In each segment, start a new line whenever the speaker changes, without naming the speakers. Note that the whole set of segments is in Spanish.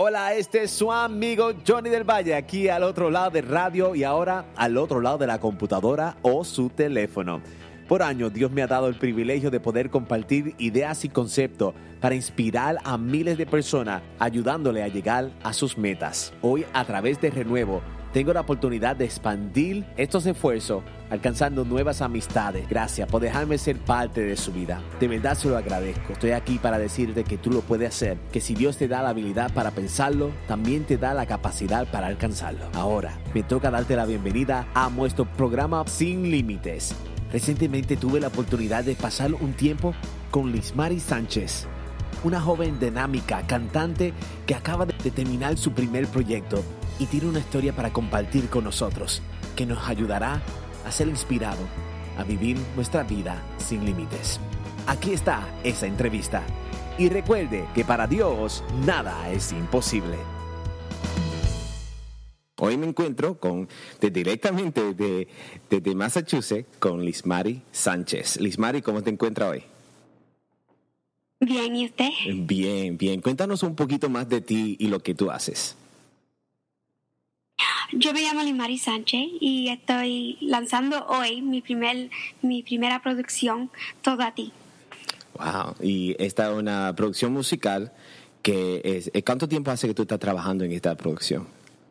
Hola, este es su amigo Johnny del Valle, aquí al otro lado de radio y ahora al otro lado de la computadora o su teléfono. Por años, Dios me ha dado el privilegio de poder compartir ideas y conceptos para inspirar a miles de personas, ayudándole a llegar a sus metas. Hoy, a través de Renuevo, tengo la oportunidad de expandir estos esfuerzos, alcanzando nuevas amistades. Gracias por dejarme ser parte de su vida. De verdad se lo agradezco. Estoy aquí para decirte que tú lo puedes hacer, que si Dios te da la habilidad para pensarlo, también te da la capacidad para alcanzarlo. Ahora, me toca darte la bienvenida a nuestro programa Sin Límites. Recientemente tuve la oportunidad de pasar un tiempo con Lismari Sánchez, una joven dinámica, cantante que acaba de terminar su primer proyecto y tiene una historia para compartir con nosotros que nos ayudará a ser inspirado a vivir nuestra vida sin límites. Aquí está esa entrevista. Y recuerde que para Dios nada es imposible. Hoy me encuentro directamente desde Massachusetts con Lismari Sánchez. Lismari, ¿cómo te encuentras hoy?
Bien, ¿y usted?
Bien, bien. Cuéntanos un poquito más de ti y lo que tú haces.
Yo me llamo Lismari Sánchez y estoy lanzando hoy mi primera producción, Todo a ti.
Wow, y esta es una producción musical que es... ¿Cuánto tiempo hace que tú estás trabajando en esta producción?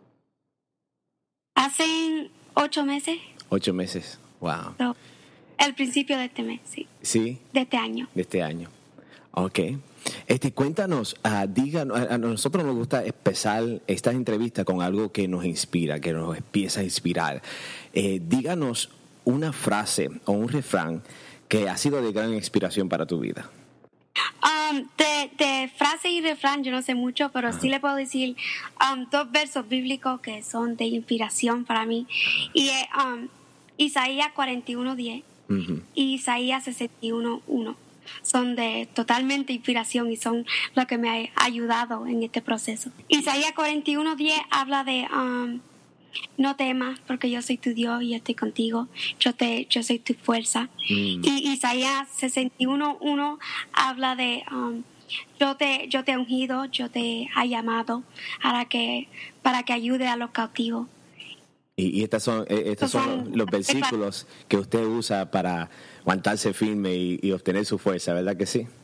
Hace 8 meses.
8 meses, wow.
So, el principio de este mes, sí.
¿Sí?
De este año.
De este año. Ok. Cuéntanos, díganos, a nosotros nos gusta empezar esta entrevista con algo que nos inspira, que nos empieza a inspirar. Díganos una frase o un refrán que ha sido de gran inspiración para tu vida.
De frase y refrán yo no sé mucho, pero sí le puedo decir 2 versos bíblicos que son de inspiración para mí. Y Isaías 41:10 y Isaías 61:1. Son de totalmente inspiración y son lo que me ha ayudado en este proceso. Isaías 41:10 habla de no temas porque yo soy tu Dios y estoy contigo. Yo soy tu fuerza. Y Isaías 61:1 habla de yo te he ungido, yo te he llamado para que ayude a los cautivos.
Y estos son los versículos que usted usa para aguantarse firme y obtener su fuerza, ¿verdad que sí?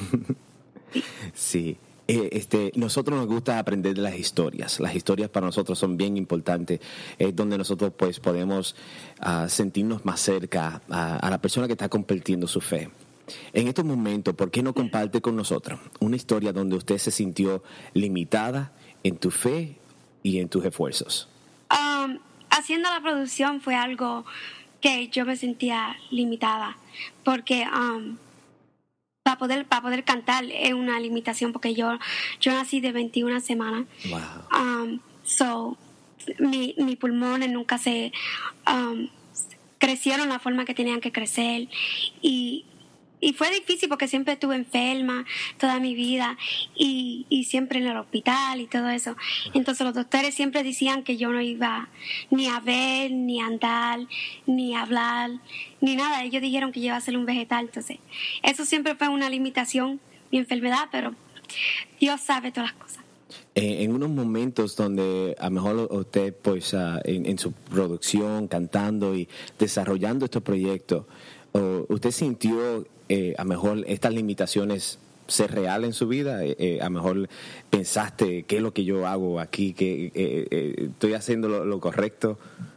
Sí. Nosotros nos gusta aprender de las historias. Las historias para nosotros son bien importantes. Es donde nosotros pues podemos sentirnos más cerca a la persona que está compartiendo su fe. En estos momentos, ¿por qué no comparte con nosotros una historia donde usted se sintió limitada en tu fe y en tus esfuerzos?
Haciendo la producción fue algo que yo me sentía limitada porque para poder cantar es una limitación porque yo nací de 21 semanas.
Wow.
So mis pulmones nunca se crecieron la forma que tenían que crecer y fue difícil porque siempre estuve enferma toda mi vida y siempre en el hospital y todo eso. Entonces los doctores siempre decían que yo no iba ni a ver, ni a andar, ni a hablar, ni nada. Ellos dijeron que yo iba a ser un vegetal. Entonces eso siempre fue una limitación, mi enfermedad, pero Dios sabe todas las cosas.
En unos momentos donde a lo mejor usted pues en su producción, cantando y desarrollando estos proyectos, ¿usted sintió a lo mejor estas limitaciones ser real en su vida? A lo mejor pensaste, ¿qué es lo que yo hago aquí? ¿Que estoy haciendo lo correcto?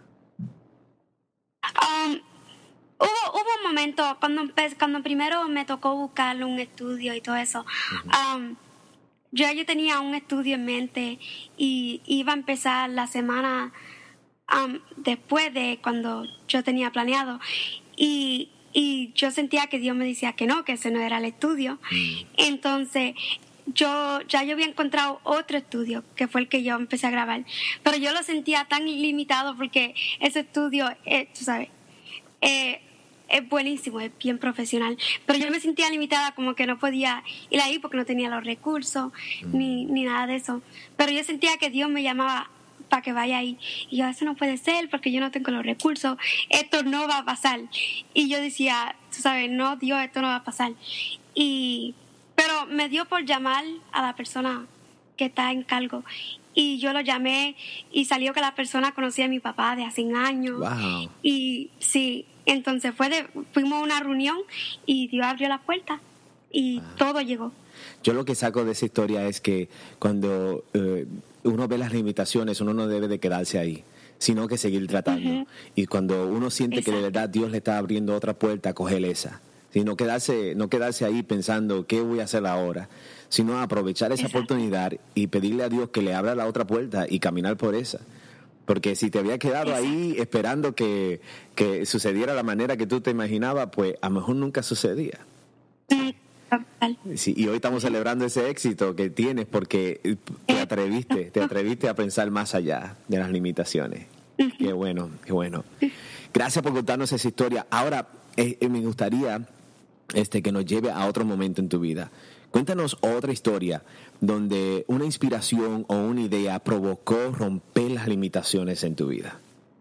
Hubo un momento cuando primero me tocó buscar un estudio y todo eso. Yo tenía un estudio en mente y iba a empezar la semana después de cuando yo tenía planeado y yo sentía que Dios me decía que no, que ese no era el estudio. Entonces yo había encontrado otro estudio que fue el que yo empecé a grabar, pero yo lo sentía tan limitado porque ese estudio tú sabes, es buenísimo, es bien profesional, pero yo me sentía limitada, como que no podía ir ahí porque no tenía los recursos ni nada de eso, pero yo sentía que Dios me llamaba para que vaya ahí, y yo, eso no puede ser porque yo no tengo los recursos, esto no va a pasar. Y yo decía, tú sabes, no, Dios, esto no va a pasar. Pero me dio por llamar a la persona que está en cargo. Y yo lo llamé y salió que la persona conocía a mi papá de hace años.
Wow.
Y sí, entonces fuimos a una reunión y Dios abrió la puerta y todo llegó.
Yo lo que saco de esa historia es que cuando uno ve las limitaciones, uno no debe de quedarse ahí, sino que seguir tratando. Y cuando uno siente que de verdad Dios le está abriendo otra puerta, coger esa. No quedarse ahí pensando, ¿qué voy a hacer ahora? Sino aprovechar esa oportunidad y pedirle a Dios que le abra la otra puerta y caminar por esa. Porque si te había quedado ahí esperando que sucediera la manera que tú te imaginabas, pues a lo mejor nunca sucedía. Sí, y hoy estamos celebrando ese éxito que tienes porque te atreviste a pensar más allá de las limitaciones. Qué bueno, qué bueno. Gracias por contarnos esa historia. Ahora, me gustaría que nos lleve a otro momento en tu vida. Cuéntanos otra historia donde una inspiración o una idea provocó romper las limitaciones en tu vida.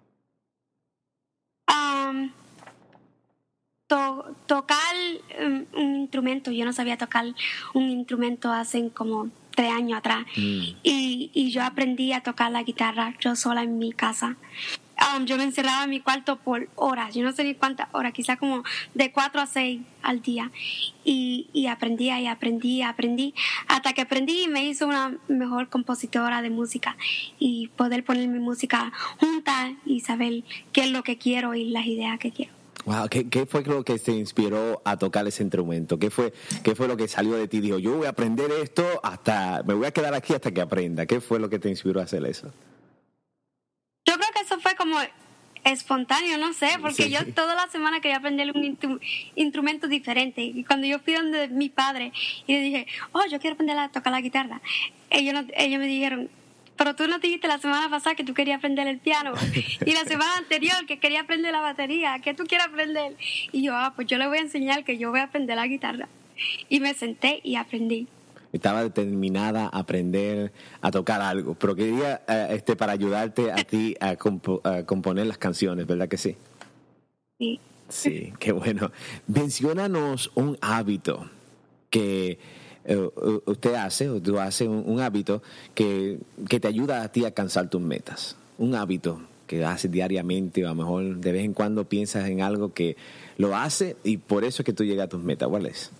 Tocar un instrumento. Yo no sabía tocar un instrumento hace como 3 años atrás. Y yo aprendí a tocar la guitarra yo sola en mi casa. Yo me encerraba en mi cuarto por horas, yo no sé ni cuántas horas, quizás como de 4 a 6 al día. Y aprendí, hasta que aprendí y me hizo una mejor compositora de música. Y poder poner mi música junta y saber qué es lo que quiero y las ideas que quiero.
Wow, ¿qué fue lo que te inspiró a tocar ese instrumento? ¿Qué fue lo que salió de ti? Dijo, yo voy a aprender esto me voy a quedar aquí hasta que aprenda. ¿Qué fue lo que te inspiró a hacer eso?
Yo creo que eso fue como espontáneo, no sé, porque yo toda la semana quería aprender un instrumento diferente. Y cuando yo fui donde mi padre y le dije, yo quiero aprender a tocar la guitarra, ellos me dijeron, pero tú no dijiste la semana pasada que tú querías aprender el piano y la semana anterior que quería aprender la batería, ¿qué tú quieres aprender? Y yo, pues yo le voy a enseñar que yo voy a aprender la guitarra. Y me senté y aprendí.
Estaba determinada a aprender a tocar algo, pero quería para ayudarte a ti a componer las canciones, ¿verdad que sí?
Sí.
Sí, qué bueno. Menciónanos un hábito que usted hace, o tú haces un hábito que te ayuda a ti a alcanzar tus metas. Un hábito que haces diariamente o a lo mejor de vez en cuando piensas en algo que lo hace y por eso es que tú llegas a tus metas. ¿Cuál es?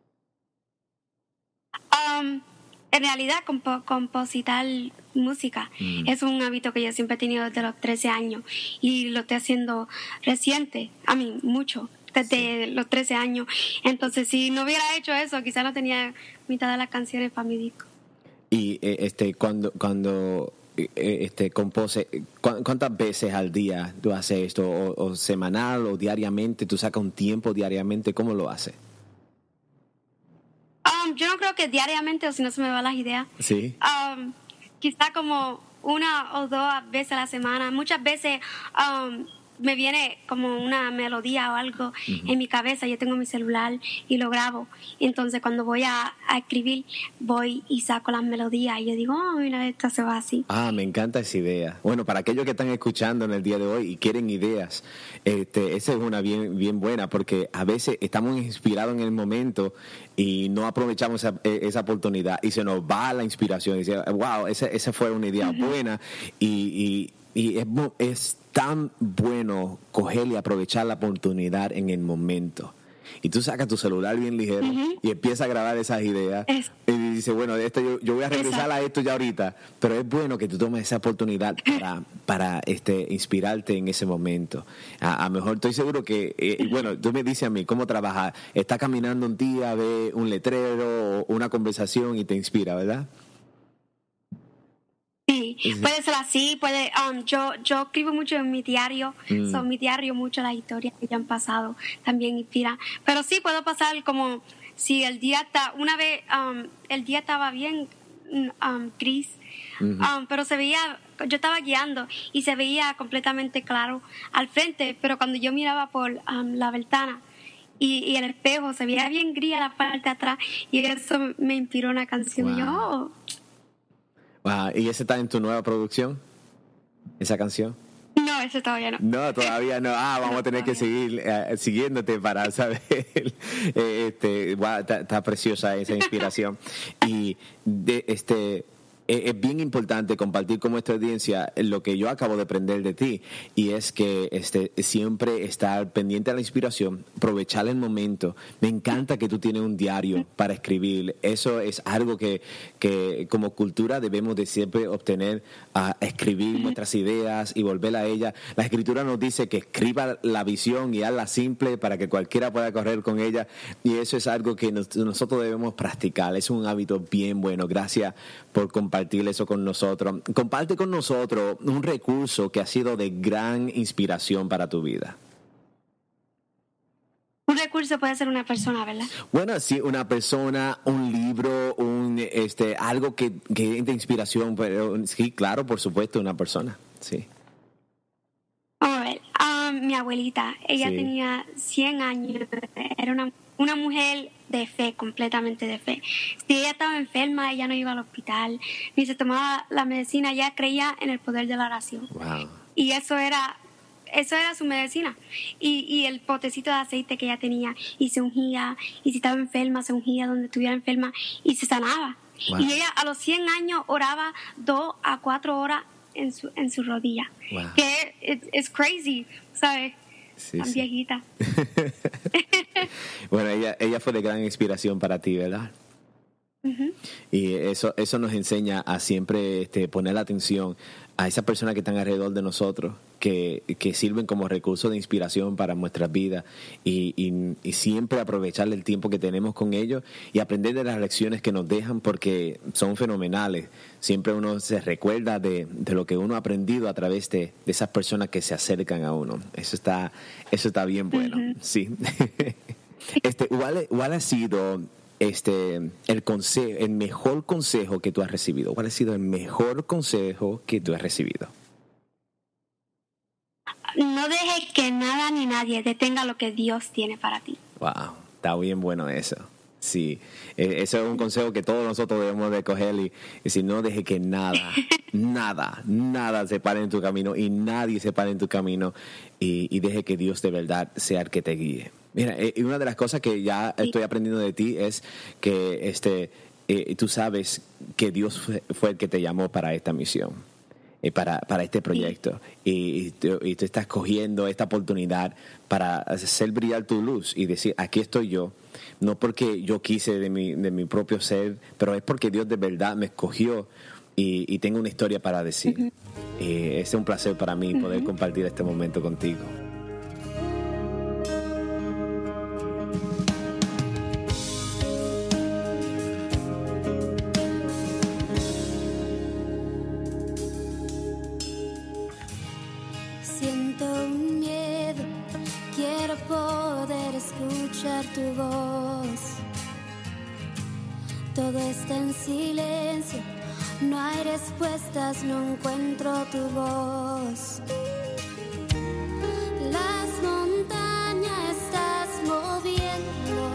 En realidad, compositar música es un hábito que yo siempre he tenido desde los 13 años y lo estoy haciendo reciente, mucho, desde los 13 años. Entonces, si no hubiera hecho eso, quizás no tenía mitad de las canciones para mi disco.
Y cuando compose, ¿cuántas veces al día tú haces esto? ¿O semanal o diariamente? ¿Tú sacas un tiempo diariamente? ¿Cómo lo haces?
Yo no creo que diariamente o si no se me van las ideas.
Sí.
Quizá como 1 o 2 veces a la semana. Muchas veces me viene como una melodía o algo en mi cabeza. Yo tengo mi celular y lo grabo. Y entonces cuando voy a escribir, voy y saco las melodías. Y yo digo, mira, esto se va así.
Me encanta esa idea. Bueno, para aquellos que están escuchando en el día de hoy y quieren ideas, esa es una bien buena, porque a veces estamos inspirados en el momento y no aprovechamos esa oportunidad y se nos va la inspiración. Y dice, wow, esa fue una idea buena y es tan bueno coger y aprovechar la oportunidad en el momento. Y tú sacas tu celular bien ligero y empiezas a grabar esas ideas. Y dices, bueno, de esto yo voy a regresar a esto ya ahorita. Pero es bueno que tú tomes esa oportunidad para inspirarte en ese momento. A lo mejor estoy seguro que, bueno, tú me dices a mí, ¿cómo trabajas? Estás caminando un día, ve un letrero o una conversación y te inspira, ¿verdad?
Sí, puede ser así, yo escribo mucho en mi diario, mi diario mucho las historias que ya han pasado, también inspira, pero sí puedo pasar como si el día el día estaba bien gris, pero se veía, yo estaba guiando y se veía completamente claro al frente, pero cuando yo miraba por la ventana y el espejo se veía bien gris a la parte de atrás y eso me inspiró una canción.
Wow.
Y yo,
¿Y ese está en tu nueva producción? ¿Esa canción?
No, eso todavía no.
No, todavía no. Vamos a tener que seguir siguiéndote para saber. Está preciosa esa inspiración. Y es bien importante compartir con nuestra audiencia lo que yo acabo de aprender de ti, y es que siempre estar pendiente a la inspiración, aprovechar el momento. Me encanta que tú tienes un diario para escribir. Eso es algo que como cultura debemos de siempre obtener, a escribir nuestras ideas y volver a ellas. La escritura nos dice que escriba la visión y hazla simple para que cualquiera pueda correr con ella, y eso es algo que nosotros debemos practicar. Es un hábito bien bueno. Gracias por compartir eso con nosotros. Comparte con nosotros un recurso que ha sido de gran inspiración para tu vida.
Un recurso puede ser una persona, ¿verdad?
Bueno, sí, una persona, un libro, algo que es de inspiración, pero sí, claro, por supuesto, una persona, sí.
Mi abuelita, ella tenía 100 años, era una mujer de fe, completamente de fe. Si ella estaba enferma, ella no iba al hospital, ni se tomaba la medicina, ella creía en el poder de la oración.
Wow.
Y eso era su medicina. Y el potecito de aceite que ella tenía, y se ungía, y si estaba enferma, se ungía donde estuviera enferma, y se sanaba. Wow. Y ella a los 100 años oraba 2 a 4 horas en su rodilla. Wow. Que es crazy, ¿sabes?
Sí,
tan viejita.
Bueno, ella fue de gran inspiración para ti, ¿verdad? Uh-huh. Y eso nos enseña a siempre poner la atención a esas personas que están alrededor de nosotros, que sirven como recurso de inspiración para nuestras vidas, y siempre aprovechar el tiempo que tenemos con ellos y aprender de las lecciones que nos dejan, porque son fenomenales. Siempre uno se recuerda de lo que uno ha aprendido a través de esas personas que se acercan a uno. Eso está bien bueno. Uh-huh. Sí. ¿Cuál ha sido el mejor consejo que tú has recibido? ¿Cuál ha sido el mejor consejo que tú has recibido?
No dejes que nada ni nadie detenga lo que Dios tiene para ti.
Wow, está bien bueno eso. Sí, eso es un consejo que todos nosotros debemos de coger y decir: no deje que nada se pare en tu camino, y nadie se pare en tu camino, y deje que Dios de verdad sea el que te guíe. Mira, una de las cosas que ya estoy aprendiendo de ti es que tú sabes que Dios fue el que te llamó para esta misión, para este proyecto, y tú estás cogiendo esta oportunidad para hacer brillar tu luz y decir: aquí estoy yo, no porque yo quise de mi propio ser, pero es porque Dios de verdad me escogió, y tengo una historia para decir. Uh-huh. Es un placer para mí poder compartir este momento contigo.
Tu voz, todo está en silencio, no hay respuestas, no encuentro tu voz. Las montañas estás moviendo,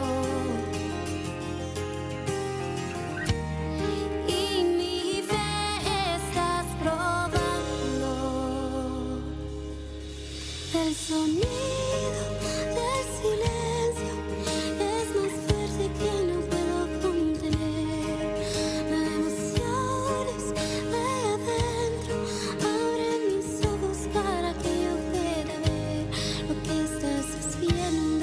y mi fe estás probando. El sonido del silencio es más fuerte que no puedo contener. Las emociones de adentro abren mis ojos para que yo pueda ver lo que estás haciendo.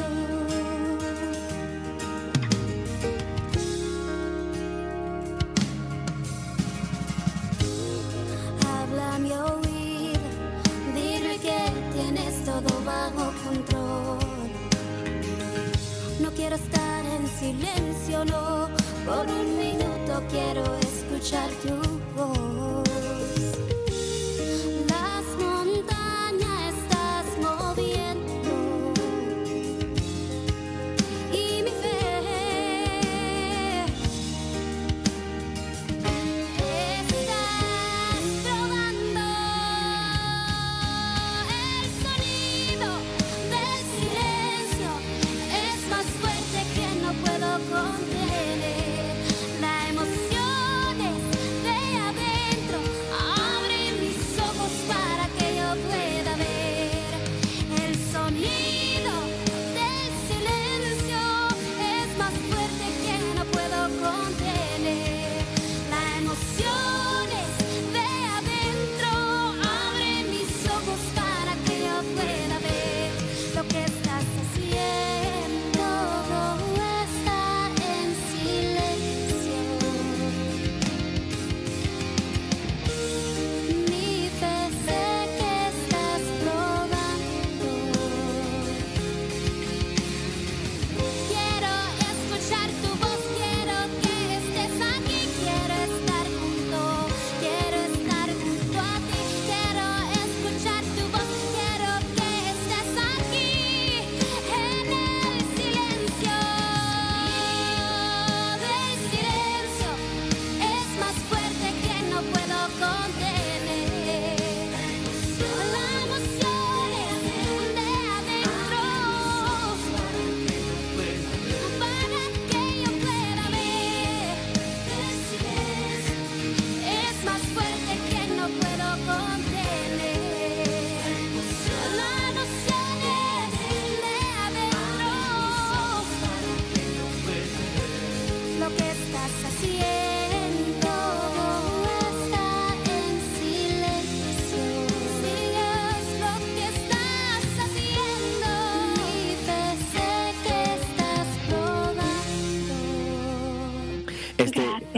Habla a mi oído, dime que tienes todo bajo control. No quiero estar en silencio, no, por un minuto quiero escuchar tu voz. Las montañas estás moviendo, y mi fe estás probando. El sonido del silencio es más fuerte que no puedo contener. Las emociones de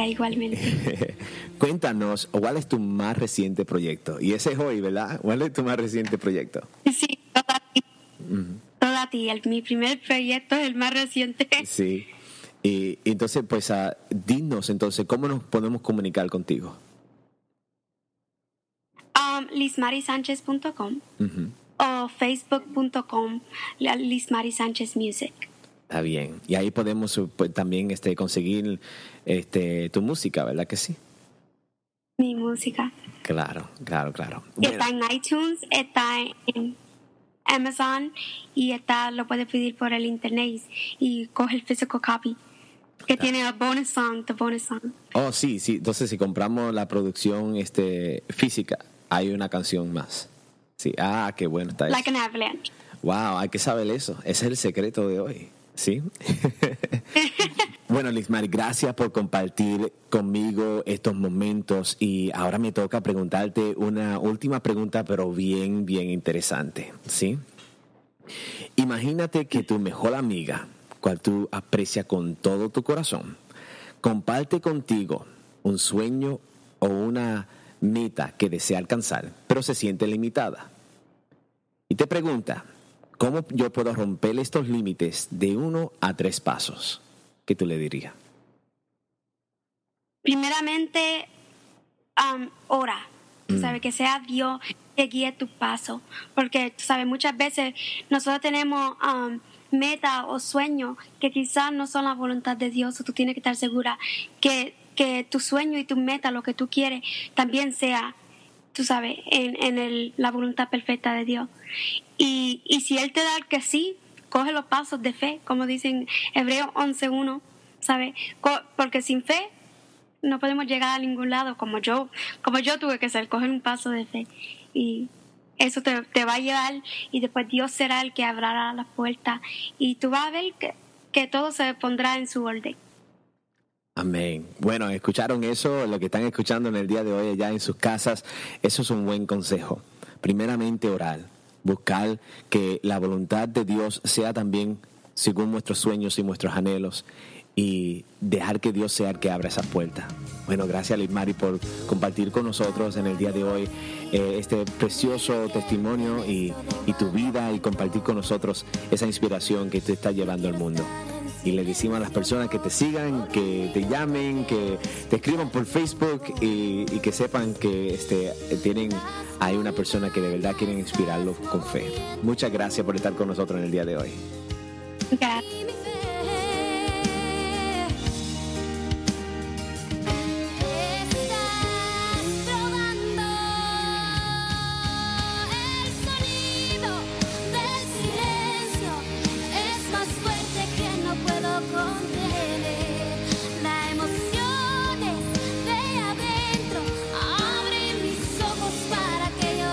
igualmente.
Cuéntanos, ¿cuál es tu más reciente proyecto? Y ese es hoy, ¿verdad? ¿Cuál es tu más reciente proyecto?
Sí, Toda a ti. Mi primer proyecto es el más reciente.
Sí. Y entonces, pues, dinos entonces, ¿cómo nos podemos comunicar contigo?
lismarisanchez.com o facebook.com lismarisanchez music.
Está bien. Y ahí podemos pues, también conseguir tu música, ¿verdad que sí?
Mi música.
Claro.
Bueno.
Bueno.
Está en iTunes, está en Amazon y lo puedes pedir por el internet y coge el physical copy que tiene el bonus song, the bonus song.
Oh, sí. Entonces, si compramos la producción física, hay una canción más. Sí. Qué bueno está eso.
Like an avalanche.
Wow, hay que saber eso. Ese es el secreto de hoy. ¿Sí? Bueno, Lismari, gracias por compartir conmigo estos momentos y ahora me toca preguntarte una última pregunta, pero bien, bien interesante, ¿sí? Imagínate que tu mejor amiga, cual tú aprecias con todo tu corazón, comparte contigo un sueño o una meta que desea alcanzar, pero se siente limitada. Y te pregunta, ¿cómo yo puedo romper estos límites de 1 a 3 pasos? ¿Qué tú le dirías?
Primeramente, ora. Tú sabes, que sea Dios que guíe tu paso. Porque, tú sabes, muchas veces nosotros tenemos metas o sueños que quizás no son la voluntad de Dios. O tú tienes que estar segura que tu sueño y tu meta, lo que tú quieres, también sea, tú sabes, en la voluntad perfecta de Dios. Y si Él te da el que sí, coge los pasos de fe, como dicen Hebreos 11:1, ¿sabes? Porque sin fe no podemos llegar a ningún lado, como yo tuve que hacer, coger un paso de fe. Y eso te va a llevar, y después Dios será el que abrirá las puertas, y tú vas a ver que todo se pondrá en su orden.
Amén. Bueno, escucharon eso, lo que están escuchando en el día de hoy allá en sus casas, eso es un buen consejo. Primeramente orar, buscar que la voluntad de Dios sea también según nuestros sueños y nuestros anhelos y dejar que Dios sea el que abra esas puertas. Bueno, gracias Lismari por compartir con nosotros en el día de hoy este precioso testimonio y tu vida y compartir con nosotros esa inspiración que tú estás llevando al mundo. Y le decimos a las personas que te sigan, que te llamen, que te escriban por Facebook y que sepan que tienen ahí una persona que de verdad quieren inspirarlos con fe. Muchas gracias por estar con nosotros en el día de hoy.
Gracias.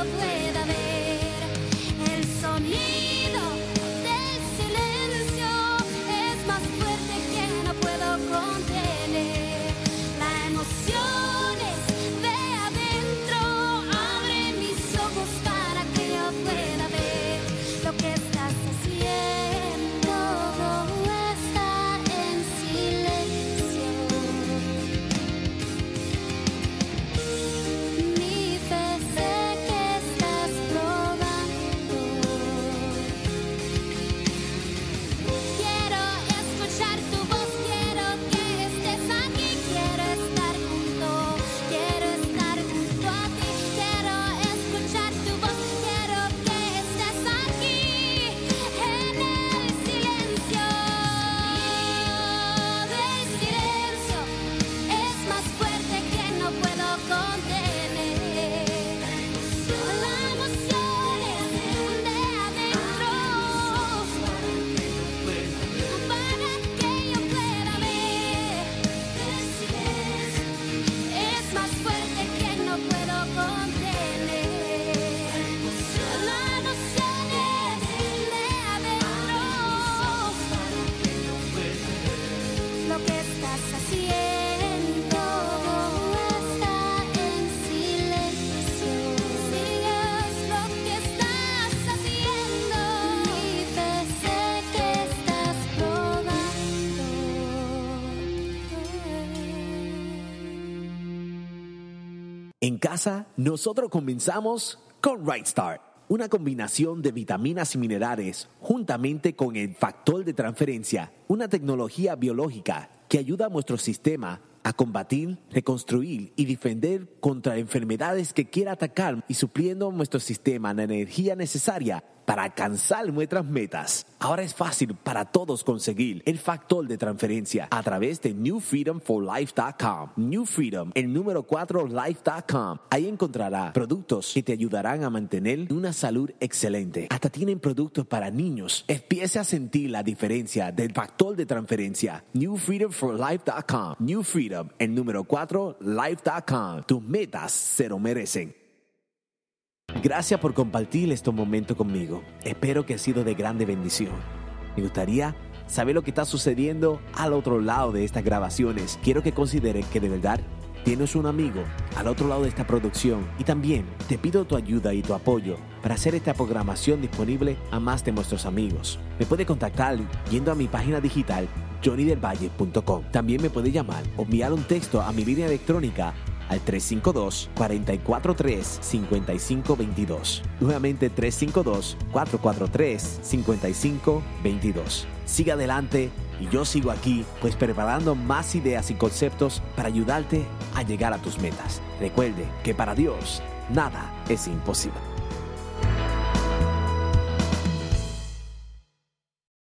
Sonido del silencio.
En casa, nosotros comenzamos con Right Start, una combinación de vitaminas y minerales juntamente con el factor de transferencia, una tecnología biológica que ayuda a nuestro sistema a combatir, reconstruir y defender contra enfermedades que quiera atacar y supliendo nuestro sistema la energía necesaria para alcanzar nuestras metas. Ahora es fácil para todos conseguir el factor de transferencia a través de newfreedomforlife.com. New Freedom, el número 4life.com. Ahí encontrará productos que te ayudarán a mantener una salud excelente. Hasta tienen productos para niños. Empiece a sentir la diferencia del factor de transferencia. newfreedomforlife.com. New Freedom, el número 4life.com. Tus metas se lo merecen. Gracias por compartir este momento conmigo. Espero que ha sido de grande bendición. Me gustaría saber lo que está sucediendo al otro lado de estas grabaciones. Quiero que consideres que de verdad tienes un amigo al otro lado de esta producción. Y también te pido tu ayuda y tu apoyo para hacer esta programación disponible a más de nuestros amigos. Me puede contactar yendo a mi página digital johnnydelvalle.com. También me puede llamar o enviar un texto a mi línea electrónica al 352-443-5522. Nuevamente 352-443-5522. Siga adelante y yo sigo aquí, pues preparando más ideas y conceptos para ayudarte a llegar a tus metas. Recuerde que para Dios nada es imposible.